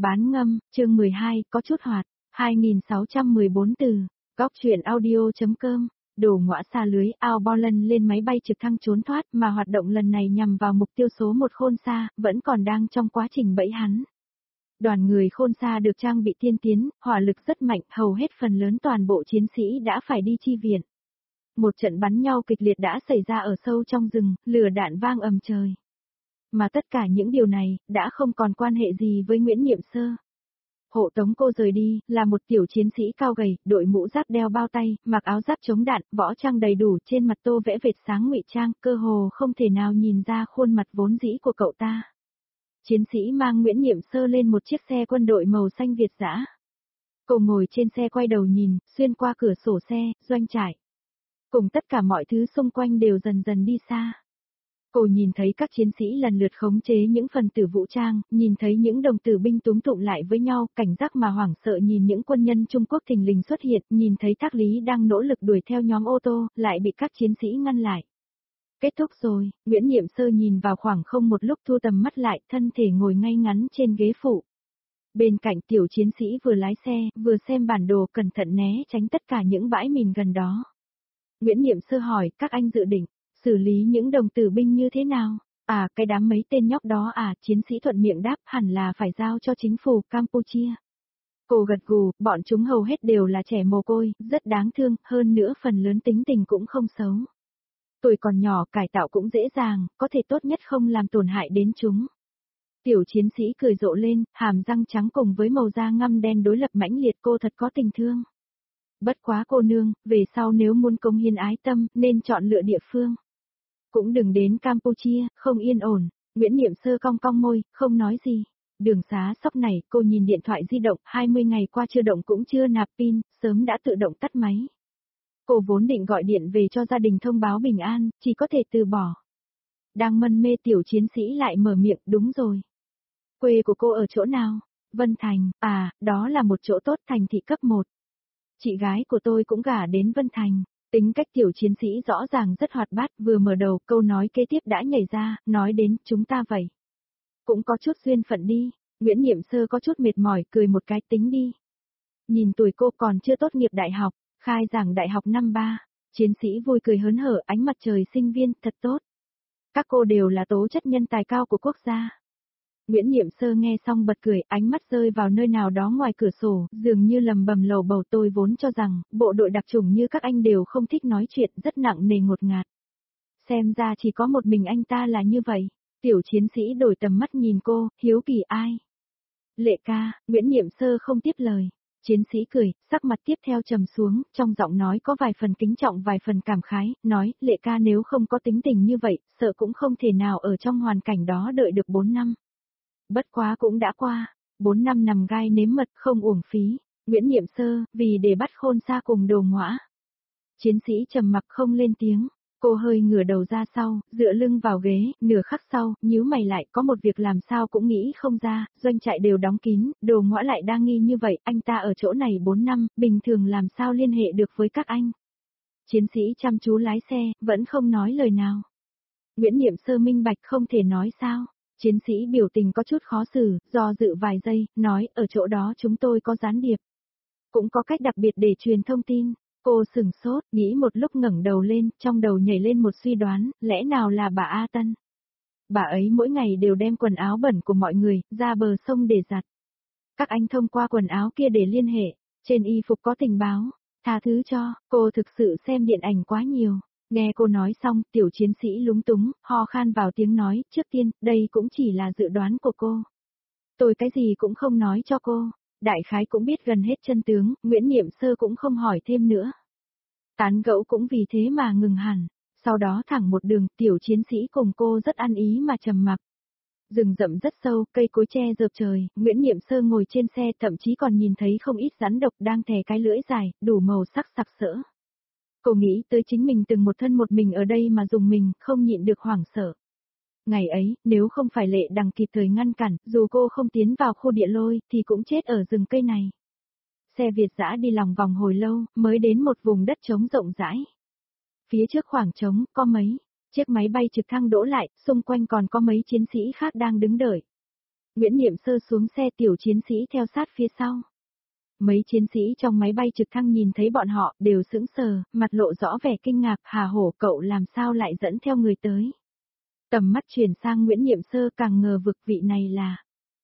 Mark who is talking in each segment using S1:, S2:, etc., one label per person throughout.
S1: Bán ngâm, chương 12, có chút hoạt, 2614 từ, góc truyện audio.com, đổ ngõa xa lưới, ao bo lân lên máy bay trực thăng trốn thoát mà hoạt động lần này nhằm vào mục tiêu số 1 Khôn Sa, vẫn còn đang trong quá trình bẫy hắn. Đoàn người Khôn Sa được trang bị tiên tiến, hỏa lực rất mạnh, hầu hết phần lớn toàn bộ chiến sĩ đã phải đi chi viện. Một trận bắn nhau kịch liệt đã xảy ra ở sâu trong rừng, lửa đạn vang ầm trời. Mà tất cả những điều này, đã không còn quan hệ gì với Nguyễn Niệm Sơ. Hộ tống cô rời đi, là một tiểu chiến sĩ cao gầy, đội mũ giáp đeo bao tay, mặc áo giáp chống đạn, võ trang đầy đủ, trên mặt tô vẽ vệt sáng ngụy trang, cơ hồ không thể nào nhìn ra khuôn mặt vốn dĩ của cậu ta. Chiến sĩ mang Nguyễn Niệm Sơ lên một chiếc xe quân đội màu xanh Việt dã. Cô ngồi trên xe quay đầu nhìn, xuyên qua cửa sổ xe, doanh trại. Cùng tất cả mọi thứ xung quanh đều dần dần đi xa. Cô nhìn thấy các chiến sĩ lần lượt khống chế những phần tử vũ trang, nhìn thấy những đồng tử binh túm tụm lại với nhau, cảnh giác mà hoảng sợ nhìn những quân nhân Trung Quốc thình lình xuất hiện, nhìn thấy Thác Lý đang nỗ lực đuổi theo nhóm ô tô, lại bị các chiến sĩ ngăn lại. Kết thúc rồi, Nguyễn Niệm Sơ nhìn vào khoảng không một lúc thu tầm mắt lại, thân thể ngồi ngay ngắn trên ghế phụ. Bên cạnh tiểu chiến sĩ vừa lái xe, vừa xem bản đồ cẩn thận né tránh tất cả những bãi mìn gần đó. Nguyễn Niệm Sơ hỏi, các anh dự định xử lý những đồng tử binh như thế nào? À, cái đám mấy tên nhóc đó à, chiến sĩ thuận miệng đáp, hẳn là phải giao cho chính phủ Campuchia. Cô gật gù, bọn chúng hầu hết đều là trẻ mồ côi, rất đáng thương, hơn nữa phần lớn tính tình cũng không xấu. Tuổi còn nhỏ, cải tạo cũng dễ dàng, có thể tốt nhất không làm tổn hại đến chúng. Tiểu chiến sĩ cười rộ lên, hàm răng trắng cùng với màu da ngăm đen đối lập mãnh liệt, cô thật có tình thương. Bất quá cô nương, về sau nếu muốn cống hiến ái tâm, nên chọn lựa địa phương. Cũng đừng đến Campuchia, không yên ổn. Nguyễn Niệm Sơ cong cong môi, không nói gì. Đường xá sóc này, cô nhìn điện thoại di động, 20 ngày qua chưa động cũng chưa nạp pin, sớm đã tự động tắt máy. Cô vốn định gọi điện về cho gia đình thông báo bình an, chỉ có thể từ bỏ. Đang mân mê tiểu chiến sĩ lại mở miệng, đúng rồi. Quê của cô ở chỗ nào? Vân Thành, à, đó là một chỗ tốt, thành thị cấp 1. Chị gái của tôi cũng gả đến Vân Thành. Tính cách tiểu chiến sĩ rõ ràng rất hoạt bát, vừa mở đầu câu nói kế tiếp đã nhảy ra, nói đến chúng ta vậy. Cũng có chút duyên phận đi. Nguyễn Niệm Sơ có chút mệt mỏi, cười một cái, tính đi. Nhìn tuổi cô còn chưa tốt nghiệp đại học, khai giảng đại học năm 3. Chiến sĩ vui cười hớn hở, ánh mặt trời sinh viên, thật tốt. Các cô đều là tố chất nhân tài cao của quốc gia. Nguyễn Niệm Sơ nghe xong bật cười, ánh mắt rơi vào nơi nào đó ngoài cửa sổ, dường như lầm bầm lầu bầu, tôi vốn cho rằng, bộ đội đặc chủng như các anh đều không thích nói chuyện, rất nặng nề ngột ngạt. Xem ra chỉ có một mình anh ta là như vậy. Tiểu chiến sĩ đổi tầm mắt nhìn cô, hiếu kỳ ai? Lệ ca, Nguyễn Niệm Sơ không tiếp lời. Chiến sĩ cười, sắc mặt tiếp theo trầm xuống, trong giọng nói có vài phần kính trọng vài phần cảm khái, nói, Lệ ca nếu không có tính tình như vậy, sợ cũng không thể nào ở trong hoàn cảnh đó đợi được 4 năm. Bất quá cũng đã qua, 4 năm nằm gai nếm mật không uổng phí. Nguyễn Niệm Sơ, vì để bắt Khôn Sa cùng Đồ Ngõa. Chiến sĩ trầm mặc không lên tiếng, cô hơi ngửa đầu ra sau, dựa lưng vào ghế, nửa khắc sau, nhíu mày lại, có một việc làm sao cũng nghĩ không ra, doanh trại đều đóng kín, Đồ Ngõa lại đang nghi như vậy, anh ta ở chỗ này 4 năm, bình thường làm sao liên hệ được với các anh. Chiến sĩ chăm chú lái xe, vẫn không nói lời nào. Nguyễn Niệm Sơ minh bạch không thể nói sao. Chiến sĩ biểu tình có chút khó xử, do dự vài giây, nói, ở chỗ đó chúng tôi có gián điệp. Cũng có cách đặc biệt để truyền thông tin. Cô sửng sốt, nghĩ một lúc ngẩng đầu lên, trong đầu nhảy lên một suy đoán, lẽ nào là bà A Tân? Bà ấy mỗi ngày đều đem quần áo bẩn của mọi người, ra bờ sông để giặt. Các anh thông qua quần áo kia để liên hệ, trên y phục có tình báo, tha thứ cho, cô thực sự xem điện ảnh quá nhiều. Nghe cô nói xong, tiểu chiến sĩ lúng túng, ho khan vào tiếng nói, trước tiên, đây cũng chỉ là dự đoán của cô. Tôi cái gì cũng không nói cho cô, đại khái cũng biết gần hết chân tướng, Nguyễn Niệm Sơ cũng không hỏi thêm nữa. Tán gẫu cũng vì thế mà ngừng hẳn, sau đó thẳng một đường, tiểu chiến sĩ cùng cô rất ăn ý mà trầm mặc. Rừng rậm rất sâu, cây cối che rợp trời, Nguyễn Niệm Sơ ngồi trên xe thậm chí còn nhìn thấy không ít rắn độc đang thè cái lưỡi dài, đủ màu sắc sặc sỡ. Cô nghĩ tới chính mình từng một thân một mình ở đây mà dùng mình, không nhịn được hoảng sợ. Ngày ấy, nếu không phải Lệ Đằng kịp thời ngăn cản, dù cô không tiến vào khu địa lôi, thì cũng chết ở rừng cây này. Xe Việt dã đi lòng vòng hồi lâu, mới đến một vùng đất trống rộng rãi. Phía trước khoảng trống, có mấy chiếc máy bay trực thăng đỗ lại, xung quanh còn có mấy chiến sĩ khác đang đứng đợi. Nguyễn Niệm Sơ xuống xe, tiểu chiến sĩ theo sát phía sau. Mấy chiến sĩ trong máy bay trực thăng nhìn thấy bọn họ đều sững sờ, mặt lộ rõ vẻ kinh ngạc. Hà Hổ, cậu làm sao lại dẫn theo người tới? Tầm mắt chuyển sang Nguyễn Niệm Sơ, càng ngờ vực vị này là.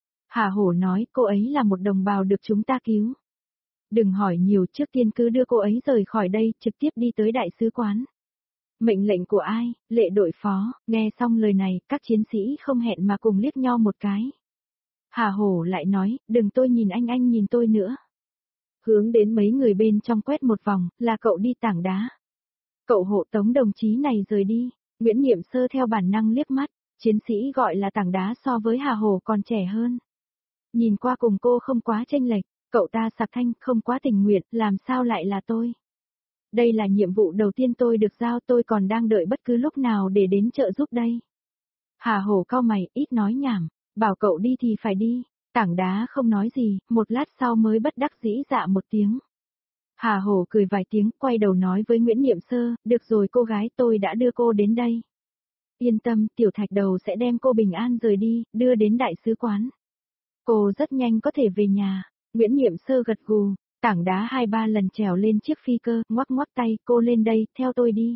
S1: Hà Hổ nói, cô ấy là một đồng bào được chúng ta cứu. Đừng hỏi nhiều, trước tiên cứ đưa cô ấy rời khỏi đây, trực tiếp đi tới đại sứ quán. Mệnh lệnh của ai? Lệ đội phó. Nghe xong lời này, các chiến sĩ không hẹn mà cùng liếc nhau một cái. Hà Hổ lại nói, đừng tôi nhìn anh nhìn tôi nữa. Hướng đến mấy người bên trong quét một vòng, là cậu đi tảng đá. Cậu hộ tống đồng chí này rời đi. Nguyễn Niệm Sơ theo bản năng liếc mắt, chiến sĩ gọi là tảng đá so với Hà Hổ còn trẻ hơn. Nhìn qua cùng cô không quá chênh lệch, cậu ta sạc thanh, không quá tình nguyện, làm sao lại là tôi? Đây là nhiệm vụ đầu tiên tôi được giao, tôi còn đang đợi bất cứ lúc nào để đến trợ giúp đây. Hà Hổ cau mày, ít nói nhảm, bảo cậu đi thì phải đi. Tảng đá không nói gì, một lát sau mới bất đắc dĩ dạ một tiếng. Hà Hổ cười vài tiếng, quay đầu nói với Nguyễn Niệm Sơ, được rồi cô gái, tôi đã đưa cô đến đây. Yên tâm, tiểu thạch đầu sẽ đem cô bình an rời đi, đưa đến đại sứ quán. Cô rất nhanh có thể về nhà. Nguyễn Niệm Sơ gật gù, tảng đá 2-3 lần trèo lên chiếc phi cơ, ngoắc ngoắc tay, cô lên đây, theo tôi đi.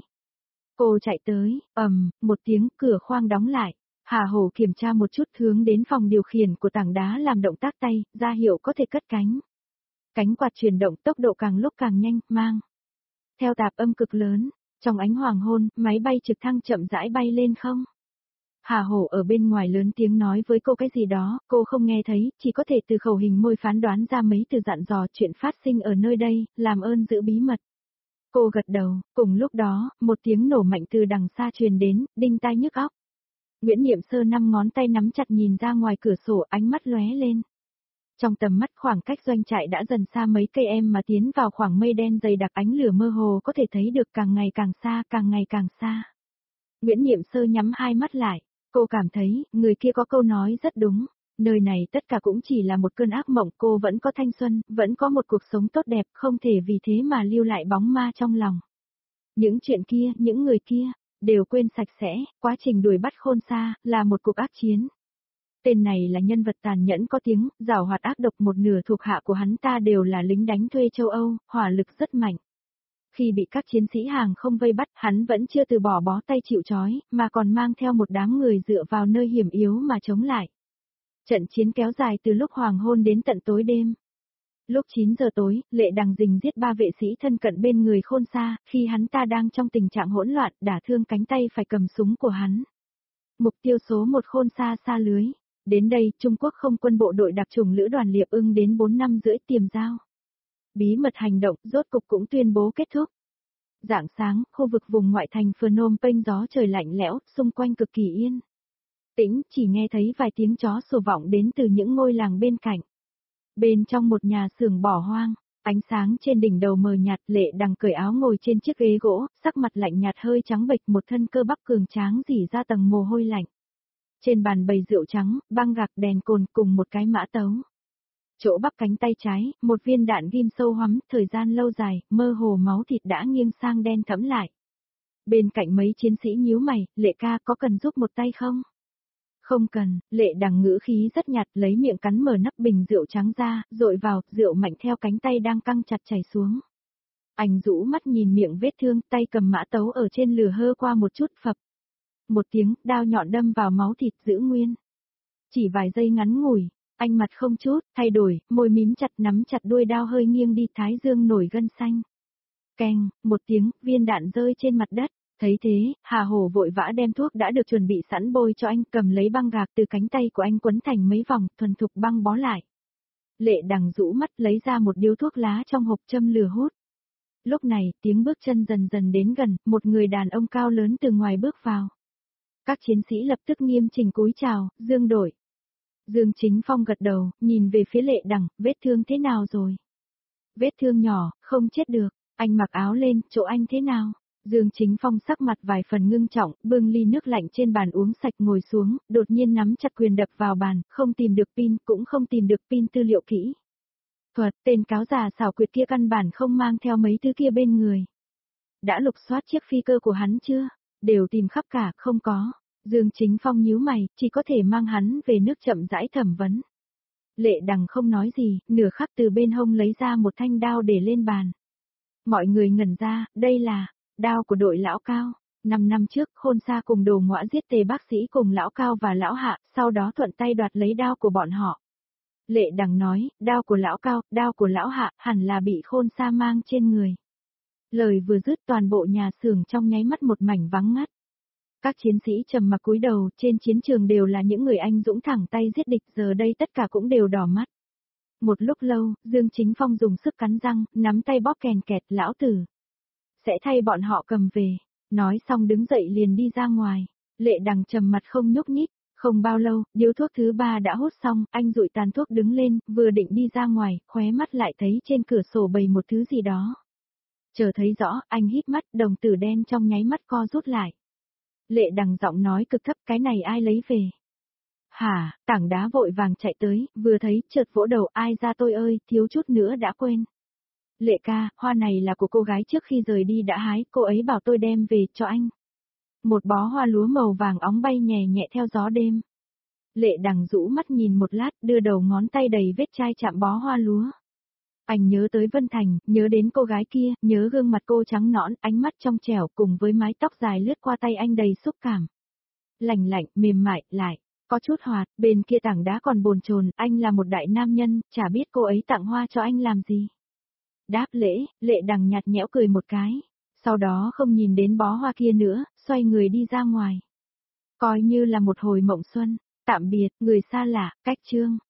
S1: Cô chạy tới, một tiếng, cửa khoang đóng lại. Hà Hổ kiểm tra một chút, hướng đến phòng điều khiển của tảng đá làm động tác tay, ra hiệu có thể cất cánh. Cánh quạt chuyển động, tốc độ càng lúc càng nhanh, mang theo tạp âm cực lớn. Trong ánh hoàng hôn, máy bay trực thăng chậm rãi bay lên không. Hà Hổ ở bên ngoài lớn tiếng nói với cô cái gì đó, cô không nghe thấy, chỉ có thể từ khẩu hình môi phán đoán ra mấy từ dặn dò chuyện phát sinh ở nơi đây, làm ơn giữ bí mật. Cô gật đầu, cùng lúc đó, một tiếng nổ mạnh từ đằng xa truyền đến, đinh tai nhức óc. Nguyễn Niệm Sơ 5 ngón tay nắm chặt nhìn ra ngoài cửa sổ, ánh mắt lóe lên. Trong tầm mắt, khoảng cách doanh trại đã dần xa mấy cây em mà tiến vào khoảng mây đen dày đặc, ánh lửa mơ hồ có thể thấy được càng ngày càng xa, càng ngày càng xa. Nguyễn Niệm Sơ nhắm hai mắt lại, cô cảm thấy, người kia có câu nói rất đúng, nơi này tất cả cũng chỉ là một cơn ác mộng, cô vẫn có thanh xuân, vẫn có một cuộc sống tốt đẹp, không thể vì thế mà lưu lại bóng ma trong lòng. Những chuyện kia, những người kia, đều quên sạch sẽ, quá trình đuổi bắt Khôn Sa, là một cuộc ác chiến. Tên này là nhân vật tàn nhẫn có tiếng, giảo hoạt ác độc, một nửa thuộc hạ của hắn ta đều là lính đánh thuê châu Âu, hỏa lực rất mạnh. Khi bị các chiến sĩ hàng không vây bắt, hắn vẫn chưa từ bỏ bó tay chịu trói, mà còn mang theo một đám người dựa vào nơi hiểm yếu mà chống lại. Trận chiến kéo dài từ lúc hoàng hôn đến tận tối đêm. Lúc 9 giờ tối, Lệ Đằng Dình giết 3 vệ sĩ thân cận bên người Khôn Sa, khi hắn ta đang trong tình trạng hỗn loạn, đả thương cánh tay phải cầm súng của hắn. Mục tiêu số 1 Khôn Sa xa lưới. Đến đây, Trung Quốc không quân bộ đội đặc chủng lữ đoàn Liệp Ưng đến 4 năm rưỡi tiềm giao. Bí mật hành động, rốt cục cũng tuyên bố kết thúc. Rạng sáng, khu vực vùng ngoại thành Phnom Penh gió trời lạnh lẽo, xung quanh cực kỳ yên tĩnh, chỉ nghe thấy vài tiếng chó sủa vọng đến từ những ngôi làng bên cạnh. Bên trong một nhà xưởng bỏ hoang, ánh sáng trên đỉnh đầu mờ nhạt, Lệ Đằng cởi áo ngồi trên chiếc ghế gỗ, sắc mặt lạnh nhạt hơi trắng bệch, một thân cơ bắp cường tráng rỉ ra tầng mồ hôi lạnh. Trên bàn bày rượu trắng, băng gạc, đèn cồn cùng một cái mã tấu. Chỗ bắp cánh tay trái, một viên đạn ghim sâu hoắm, thời gian lâu dài, mơ hồ máu thịt đã nghiêng sang đen thẫm lại. Bên cạnh mấy chiến sĩ nhíu mày, Lệ ca có cần giúp một tay không? Không cần, Lệ Đằng ngữ khí rất nhạt, lấy miệng cắn mở nắp bình rượu trắng ra, dội vào, rượu mạnh theo cánh tay đang căng chặt chảy xuống. Anh rũ mắt nhìn miệng vết thương, tay cầm mã tấu ở trên lửa hơ qua một chút, phập. Một tiếng, đao nhọn đâm vào máu thịt giữ nguyên. Chỉ vài giây ngắn ngủi, anh mặt không chút thay đổi, môi mím chặt, nắm chặt đuôi đao hơi nghiêng đi, thái dương nổi gân xanh. Keng, một tiếng, viên đạn rơi trên mặt đất. Thấy thế, Hà Hổ vội vã đem thuốc đã được chuẩn bị sẵn bôi cho anh, cầm lấy băng gạc từ cánh tay của anh quấn thành mấy vòng, thuần thục băng bó lại. Lệ Đằng rũ mắt lấy ra một điếu thuốc lá trong hộp châm lửa hút. Lúc này, tiếng bước chân dần dần đến gần, một người đàn ông cao lớn từ ngoài bước vào. Các chiến sĩ lập tức nghiêm chỉnh cúi chào, Dương đội. Dương Chính Phong gật đầu, nhìn về phía Lệ Đằng, vết thương thế nào rồi? Vết thương nhỏ, không chết được, anh mặc áo lên, chỗ anh thế nào? Dương Chính Phong sắc mặt vài phần ngưng trọng, bưng ly nước lạnh trên bàn uống sạch ngồi xuống, đột nhiên nắm chặt quyền đập vào bàn, không tìm được pin, cũng không tìm được pin tư liệu kỹ. Thuật, tên cáo già xảo quyệt kia căn bản không mang theo mấy thứ kia bên người. Đã lục soát chiếc phi cơ của hắn chưa? Đều tìm khắp cả, không có. Dương Chính Phong nhíu mày, chỉ có thể mang hắn về nước chậm rãi thẩm vấn. Lệ Đằng không nói gì, nửa khắc từ bên hông lấy ra một thanh đao để lên bàn. Mọi người ngẩn ra, đây là đao của đội lão Cao. 5 năm trước, Khôn Sa cùng Đồ Ngõa giết Tề bác sĩ cùng lão Cao và lão Hạ, sau đó thuận tay đoạt lấy đao của bọn họ. Lệ Đằng nói, đao của lão Cao, đao của lão Hạ, hẳn là bị Khôn Sa mang trên người. Lời vừa dứt toàn bộ nhà xưởng trong nháy mắt một mảnh vắng ngắt. Các chiến sĩ trầm mặc cúi đầu, trên chiến trường đều là những người anh dũng thẳng tay giết địch, giờ đây tất cả cũng đều đỏ mắt. Một lúc lâu, Dương Chính Phong dùng sức cắn răng, nắm tay bóp kèn kẹt, lão tử. Sẽ thay bọn họ cầm về. Nói xong đứng dậy liền đi ra ngoài. Lệ Đằng trầm mặt không nhúc nhích. Không bao lâu, điếu thuốc thứ 3 đã hút xong, anh dụi tàn thuốc đứng lên, vừa định đi ra ngoài, khóe mắt lại thấy trên cửa sổ bày một thứ gì đó. Chờ thấy rõ, anh hít mắt, đồng tử đen trong nháy mắt co rút lại. Lệ Đằng giọng nói cực thấp, cái này ai lấy về? Hả, tảng đá vội vàng chạy tới, vừa thấy, chợt vỗ đầu, ai ra tôi ơi, thiếu chút nữa đã quên. Lệ ca, hoa này là của cô gái trước khi rời đi đã hái, cô ấy bảo tôi đem về cho anh. Một bó hoa lúa màu vàng óng bay nhẹ nhẹ theo gió đêm. Lệ Đằng rũ mắt nhìn một lát, đưa đầu ngón tay đầy vết chai chạm bó hoa lúa. Anh nhớ tới Vân Thành, nhớ đến cô gái kia, nhớ gương mặt cô trắng nõn, ánh mắt trong trẻo cùng với mái tóc dài lướt qua tay anh đầy xúc cảm. Lành lạnh, mềm mại, lại, có chút hoạt, bên kia tảng đá còn bồn chồn, anh là một đại nam nhân, chả biết cô ấy tặng hoa cho anh làm gì. Đáp lễ, Lệ Đằng nhạt nhẽo cười một cái, sau đó không nhìn đến bó hoa kia nữa, xoay người đi ra ngoài. Coi như là một hồi mộng xuân, tạm biệt, người xa lạ, cách chương.